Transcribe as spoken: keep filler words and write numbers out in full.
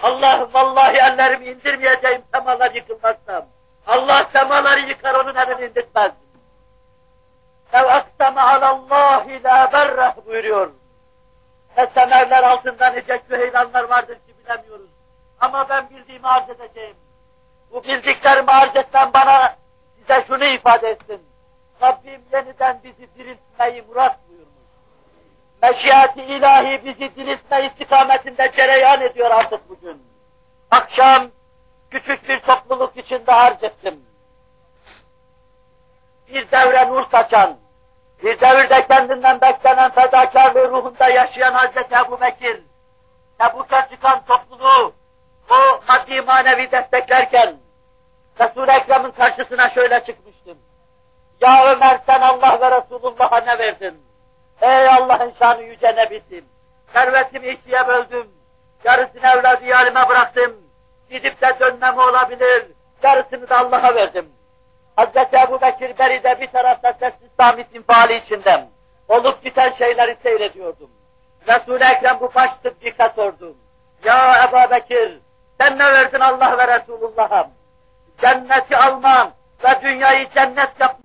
Allah'ım vallahi ellerimi indirmeyeceğim semalar yıkılmazsam. Allah semaları yıkar, onun elini indirtmez. Ev aksama alallahi la berreh buyuruyor. Ne semerler altında nice küheylanlar vardır ki bilemiyoruz. Ama ben bildiğimi arz edeceğim. Bu bildiklerimi arz etmem bana size şunu ifade etsin. Rabbim yeniden bizi diriltmeyi murat buyurmuş. Meşiyat-i ilahi bizi diriltme istikametinde cereyan ediyor artık bugün. Akşam küçük bir topluluk içinde arz ettim. Bir devre nur saçan, bir devirde kendinden beklenen fedakarlığı ruhunda yaşayan Hazreti Ebu Bekir, Tebuk'a çıkan topluluğu o maddi manevi desteklerken Resul-i Ekrem'in karşısına şöyle çıkmıştım. Ya Ömer, sen Allah ve Resulullah'a ne verdin? Ey Allah'ın şanı yüce nebisim! Servetimi ikiye böldüm, yarısını evladı yalime bıraktım, gidip de dönmem olabilir, yarısını da Allah'a verdim. Hazreti Ebu Bekir beride bir tarafta sessiz samit infiali içinde olup biten şeyleri seyrediyordum. Resul-i Ekrem bu baş sıddika sordum. Ya Ebu Bekir, sen ne verdin Allah ve Resulullah'a? Cenneti alman ve dünyayı cennet yapman